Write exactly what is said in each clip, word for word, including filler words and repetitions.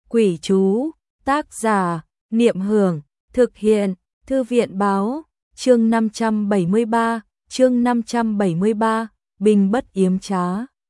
Quỷ chú, tác giả, Niệm Hưởng, thực hiện, Thư viện báo, chương năm trăm bảy mươi ba, chương năm trăm bảy mươi ba, Bình bất yếm trá.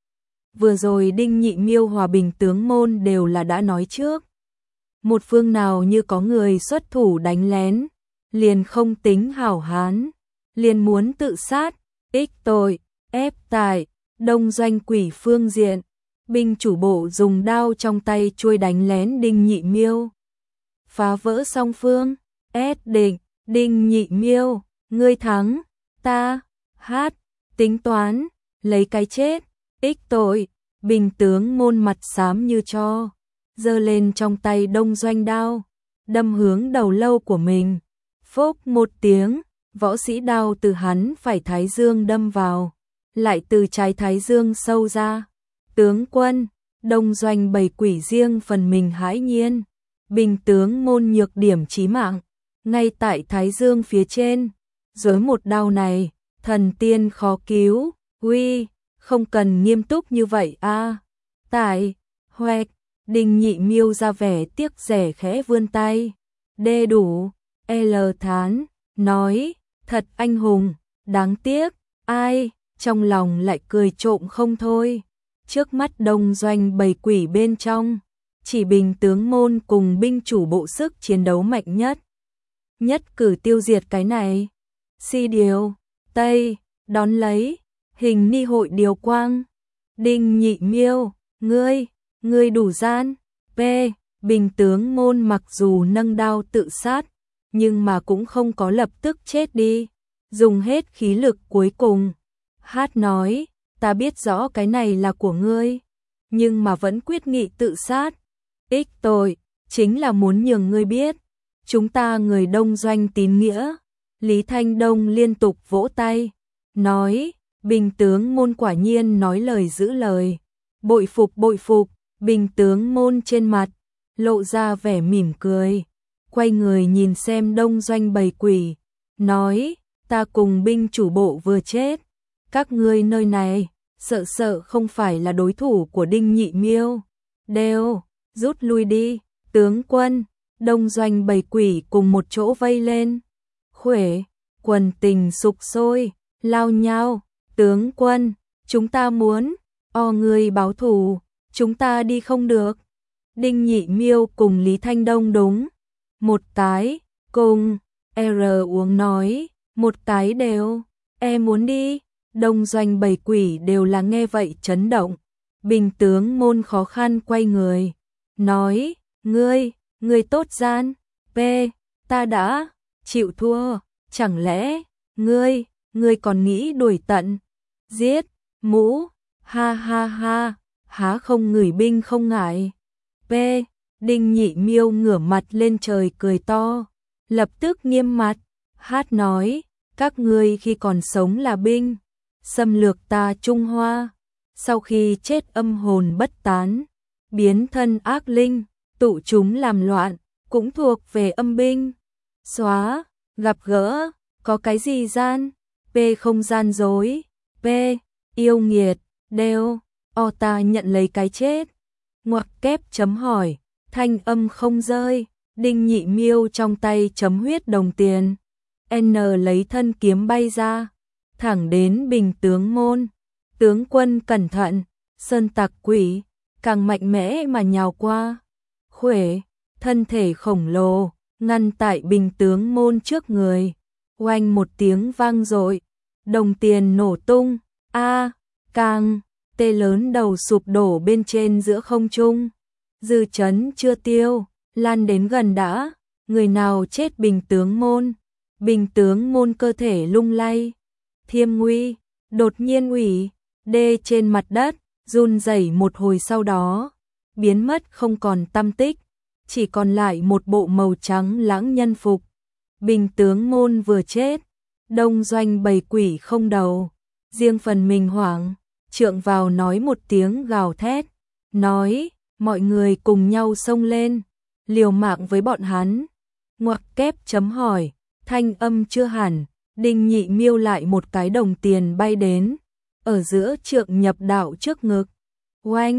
Vừa rồi Đinh Nhị Miêu hòa Bình tướng môn đều là đã nói trước. Một phương nào như có người xuất thủ đánh lén, liền không tính hảo hán, liền muốn tự sát, ích tội, ép tại, đông doanh quỷ phương diện. Binh chủ bộ dùng đao trong tay chuôi đánh lén Đinh Nhị Miêu. Phá vỡ song phương, ép định, Đinh Nhị Miêu, ngươi thắng, ta, hát, tính toán, lấy cái chết, ích tội, Bình tướng môn mặt xám như cho, giơ lên trong tay đông doanh đao, đâm hướng đầu lâu của mình. Phốc một tiếng, võ sĩ đao từ hắn phải thái dương đâm vào, lại từ trái thái dương sâu ra. Tướng quân, đông doanh bầy quỷ riêng phần mình hãi nhiên, Bình tướng môn nhược điểm chí mạng, ngay tại thái dương phía trên, dưới một đao này, thần tiên khó cứu, uy, không cần nghiêm túc như vậy a. À. Tại, hoẹt, Đinh Nhị Miêu ra vẻ tiếc rẻ khẽ vươn tay, đê đủ, L thán, nói, thật anh hùng, đáng tiếc, ai, trong lòng lại cười trộm không thôi. Trước mắt đông doanh bầy quỷ bên trong, chỉ Bình tướng môn cùng binh chủ bộ sức chiến đấu mạnh nhất. Nhất cử tiêu diệt cái này. Si điều, Tây, đón lấy, hình ni hội điều quang. Đinh Nhị Miêu, ngươi, ngươi đủ gian. P. Bình tướng môn mặc dù nâng đao tự sát, nhưng mà cũng không có lập tức chết đi. Dùng hết khí lực cuối cùng. Hát nói, ta biết rõ cái này là của ngươi, nhưng mà vẫn quyết nghị tự sát. Ích tội, chính là muốn nhường ngươi biết, chúng ta người đông doanh tín nghĩa. Lý Thanh Đông liên tục vỗ tay, nói, Bình tướng môn quả nhiên nói lời giữ lời. Bội phục bội phục, Bình tướng môn trên mặt, lộ ra vẻ mỉm cười, quay người nhìn xem đông doanh bầy quỷ, nói, ta cùng binh chủ bộ vừa chết. Các ngươi nơi này, sợ sợ không phải là đối thủ của Đinh Nhị Miêu. Đều, rút lui đi, tướng quân, đông doanh bầy quỷ cùng một chỗ vây lên. Khuể, quần tình sục sôi, lao nhau, tướng quân, chúng ta muốn, o người báo thù, chúng ta đi không được. Đinh Nhị Miêu cùng Lý Thanh Đông đúng. Một cái, cùng, R uống nói, một cái đều, em muốn đi. Đông doanh bầy quỷ đều là nghe vậy chấn động. Bình tướng môn khó khăn quay người, nói, ngươi, ngươi tốt gian, P, ta đã, chịu thua, chẳng lẽ, ngươi, ngươi còn nghĩ đuổi tận, giết, mũ, ha ha ha, há không ngửi binh không ngại. P, Đinh Nhị Miêu ngửa mặt lên trời cười to, lập tức nghiêm mặt, hát nói, các ngươi khi còn sống là binh, xâm lược ta Trung Hoa, sau khi chết âm hồn bất tán, biến thân ác linh, tụ chúng làm loạn, cũng thuộc về âm binh. Xóa, gặp gỡ, có cái gì gian, P không gian dối, P, yêu nghiệt, đều, o ta nhận lấy cái chết. Ngoặc kép chấm hỏi, thanh âm không rơi, Đinh Nhị Miêu trong tay chấm huyết đồng tiền, N lấy thân kiếm bay ra, thẳng đến Bình tướng môn. Tướng quân cẩn thận, sơn tặc quỷ, càng mạnh mẽ mà nhào qua. Khuể, thân thể khổng lồ, ngăn tại Bình tướng môn trước người. Oanh một tiếng vang dội, đồng tiền nổ tung, a, càng, tê lớn đầu sụp đổ bên trên giữa không trung. Dư chấn chưa tiêu, lan đến gần đã, người nào chết Bình tướng môn. Bình tướng môn cơ thể lung lay. Thiêm nguy, đột nhiên ủy, đê trên mặt đất, run rẩy một hồi sau đó, biến mất không còn tăm tích, chỉ còn lại một bộ màu trắng lãng nhân phục. Bình tướng môn vừa chết, đông doanh bầy quỷ không đầu, riêng phần mình hoảng, trượng vào nói một tiếng gào thét, nói, mọi người cùng nhau xông lên, liều mạng với bọn hắn. Ngoặc kép chấm hỏi, thanh âm chưa hẳn. Đinh Nhị Miêu lại một cái đồng tiền bay đến, ở giữa trượng nhập đạo trước ngực. Oanh,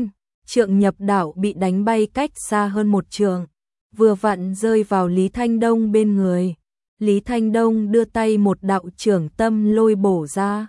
Trượng nhập đạo bị đánh bay cách xa hơn một trượng, vừa vặn rơi vào Lý Thanh Đông bên người. Lý Thanh Đông đưa tay một đạo trưởng tâm lôi bổ ra.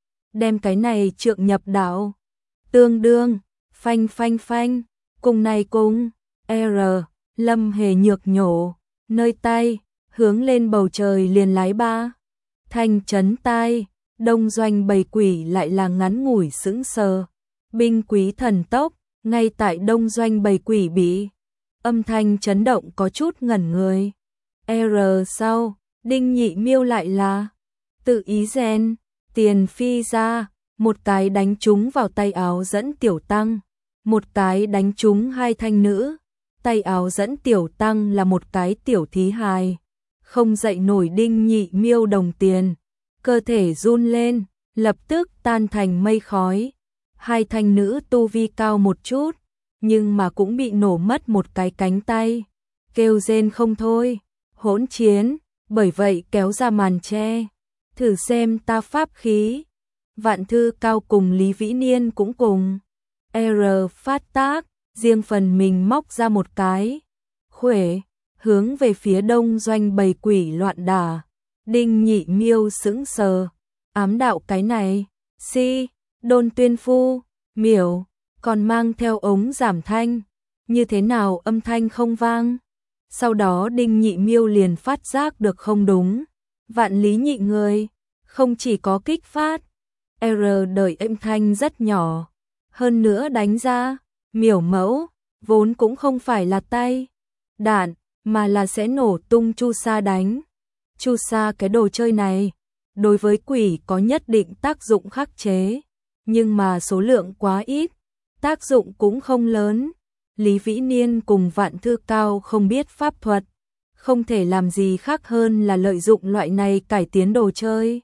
Đem cái này trượng nhập đạo. Tương đương, phanh phanh phanh, cùng này cùng, R, Lâm Hề nhược nhổ, nơi tay, hướng lên bầu trời liền lái ba. Thanh chấn tai, đông doanh bầy quỷ lại là ngắn ngủi sững sờ. Binh quý thần tốc, ngay tại đông doanh bầy quỷ bị âm thanh chấn động có chút ngẩn người. R sau, Đinh Nhị Miêu lại là tự ý rèn, tiền phi ra, một cái đánh trúng vào tay áo dẫn tiểu tăng, một cái đánh trúng hai thanh nữ, tay áo dẫn tiểu tăng là một cái tiểu thí hài, không dậy nổi. Đinh Nhị Miêu đồng tiền, cơ thể run lên, lập tức tan thành mây khói. Hai thanh nữ tu vi cao một chút, nhưng mà cũng bị nổ mất một cái cánh tay, kêu rên không thôi. Hỗn chiến, bởi vậy kéo ra màn che, thử xem ta pháp khí. Vạn Thư Cao cùng Lý Vĩ Niên cũng cùng R phát tác, riêng phần mình móc ra một cái khuỷu, hướng về phía đông doanh bầy quỷ loạn đả. Đinh Nhị Miêu sững sờ, ám đạo cái này, si, đôn tuyên phu, miểu, còn mang theo ống giảm thanh, như thế nào âm thanh không vang. Sau đó Đinh Nhị Miêu liền phát giác được không đúng, Vạn Lý Nhị người, không chỉ có kích phát, R đợi âm thanh rất nhỏ, hơn nữa đánh ra, miểu mẫu, vốn cũng không phải là tay, đạn, mà là sẽ nổ tung chu sa đánh. Chu sa cái đồ chơi này, đối với quỷ có nhất định tác dụng khắc chế, nhưng mà số lượng quá ít, tác dụng cũng không lớn. Lý Vĩ Niên cùng Vạn Thư Cao không biết pháp thuật, không thể làm gì khác hơn là lợi dụng loại này cải tiến đồ chơi.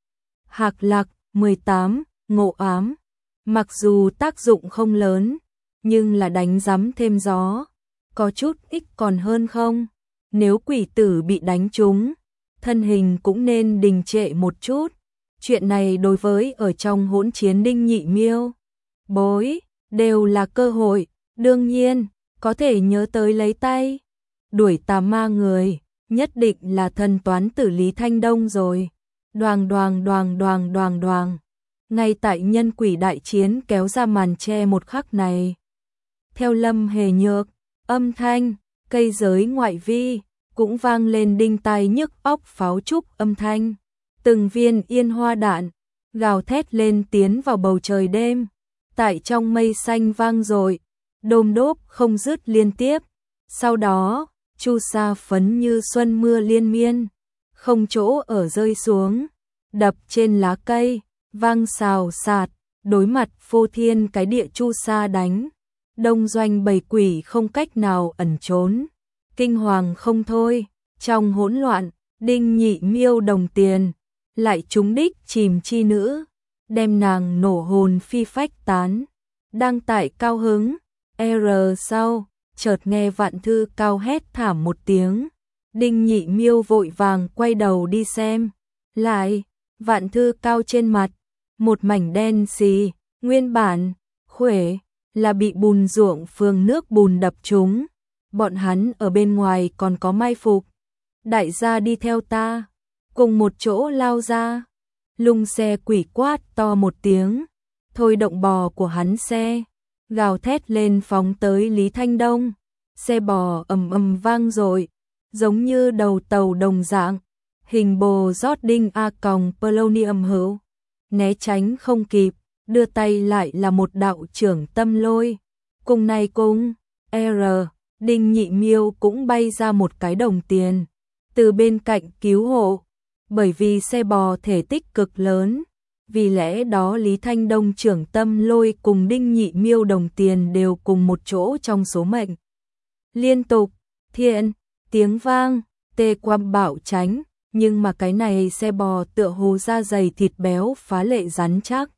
Hạc Lạc mười tám, ngộ ám, mặc dù tác dụng không lớn, nhưng là đánh rắm thêm gió, có chút ích còn hơn không. Nếu quỷ tử bị đánh trúng, thân hình cũng nên đình trệ một chút. Chuyện này đối với ở trong hỗn chiến Đinh Nhị Miêu, bối, đều là cơ hội. Đương nhiên, có thể nhớ tới lấy tay đuổi tà ma người, nhất định là thần toán tử Lý Thanh Đông rồi. Đoàng đoàng đoàng đoàng đoàng đoàng. Ngay tại nhân quỷ đại chiến kéo ra màn che một khắc này, theo Lâm Hề nhược, âm thanh, cây giới ngoại vi, cũng vang lên đinh tai nhức óc pháo trúc âm thanh. Từng viên yên hoa đạn, gào thét lên tiến vào bầu trời đêm, tại trong mây xanh vang dội, đôm đốp không dứt liên tiếp. Sau đó, chu sa phấn như xuân mưa liên miên, không chỗ ở rơi xuống, đập trên lá cây, vang xào xạc, đối mặt phô thiên cái địa chu sa đánh. Đông doanh bầy quỷ không cách nào ẩn trốn, kinh hoàng không thôi. Trong hỗn loạn, Đinh Nhị Miêu đồng tiền lại trúng đích chìm chi nữ, đem nàng nổ hồn phi phách tán. Đang tại cao hứng, R sau, chợt nghe Vạn Thư Cao hét thảm một tiếng. Đinh Nhị Miêu vội vàng quay đầu đi xem, lại, Vạn Thư Cao trên mặt, một mảnh đen xì, nguyên bản, khuỷu, là bị bùn ruộng phường nước bùn đập trúng. Bọn hắn ở bên ngoài còn có mai phục. Đại gia đi theo ta, cùng một chỗ lao ra. Lung xe quỷ quát to một tiếng, thôi động bò của hắn xe, gào thét lên phóng tới Lý Thanh Đông. Xe bò ầm ầm vang dội, giống như đầu tàu đồng dạng. Hình bồ rót đinh a còng polonium hữu, né tránh không kịp, đưa tay lại là một đạo trưởng tâm lôi. Cùng này cùng, R, Đinh Nhị Miêu cũng bay ra một cái đồng tiền, từ bên cạnh cứu hộ. Bởi vì xe bò thể tích cực lớn, vì lẽ đó Lý Thanh Đông trưởng tâm lôi cùng Đinh Nhị Miêu đồng tiền đều cùng một chỗ trong số mệnh. Liên tục, thiện, tiếng vang, tê quăm bảo tránh, nhưng mà cái này xe bò tựa hồ da dày thịt béo phá lệ rắn chắc.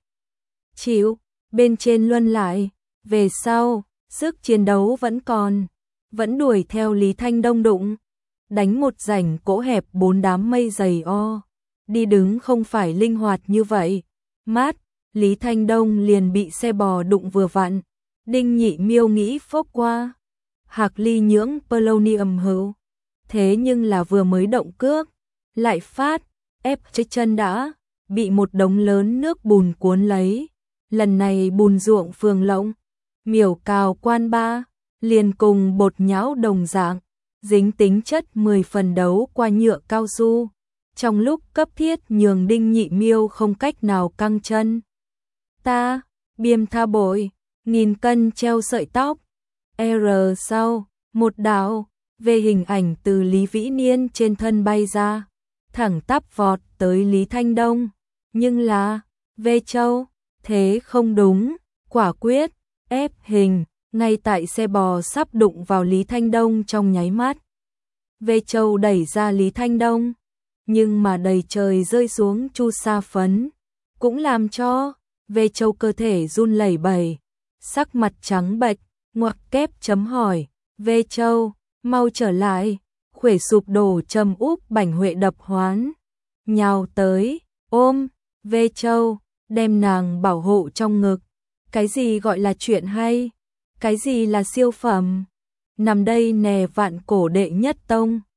Chịu, bên trên luân lại, về sau, sức chiến đấu vẫn còn, vẫn đuổi theo Lý Thanh Đông đụng, đánh một rảnh cỗ hẹp bốn đám mây dày o, đi đứng không phải linh hoạt như vậy. Mát, Lý Thanh Đông liền bị xe bò đụng vừa vặn, Đinh Nhị Miêu nghĩ phốc qua. Hạc Ly nhưỡng polonium hữu. Thế nhưng là vừa mới động cước, lại phát, ép trái chân đã, bị một đống lớn nước bùn cuốn lấy. Lần này bùn ruộng phường lộng, miểu cào quan ba, liền cùng bột nhão đồng dạng, dính tính chất mười phần đấu qua nhựa cao su. Trong lúc cấp thiết nhường Đinh Nhị Miêu không cách nào căng chân. Ta, biêm tha bội, nghìn cân treo sợi tóc. R sau, một đạo, về hình ảnh từ Lý Vĩ Niên trên thân bay ra, thẳng tắp vọt tới Lý Thanh Đông. Nhưng là, Vê Châu, thế không đúng, quả quyết, ép hình, ngay tại xe bò sắp đụng vào Lý Thanh Đông trong nháy mắt. Vê Châu đẩy ra Lý Thanh Đông, nhưng mà đầy trời rơi xuống chu sa phấn, cũng làm cho Vê Châu cơ thể run lẩy bẩy, sắc mặt trắng bệch, ngoặc kép chấm hỏi, Vê Châu, mau trở lại, khuỷu sụp đổ trầm úp Bảnh Huệ đập hoán, nhào tới, ôm, Vê Châu, đem nàng bảo hộ trong ngực. Cái gì gọi là chuyện hay? Cái gì là siêu phẩm? Nằm đây nè vạn cổ đệ nhất tông.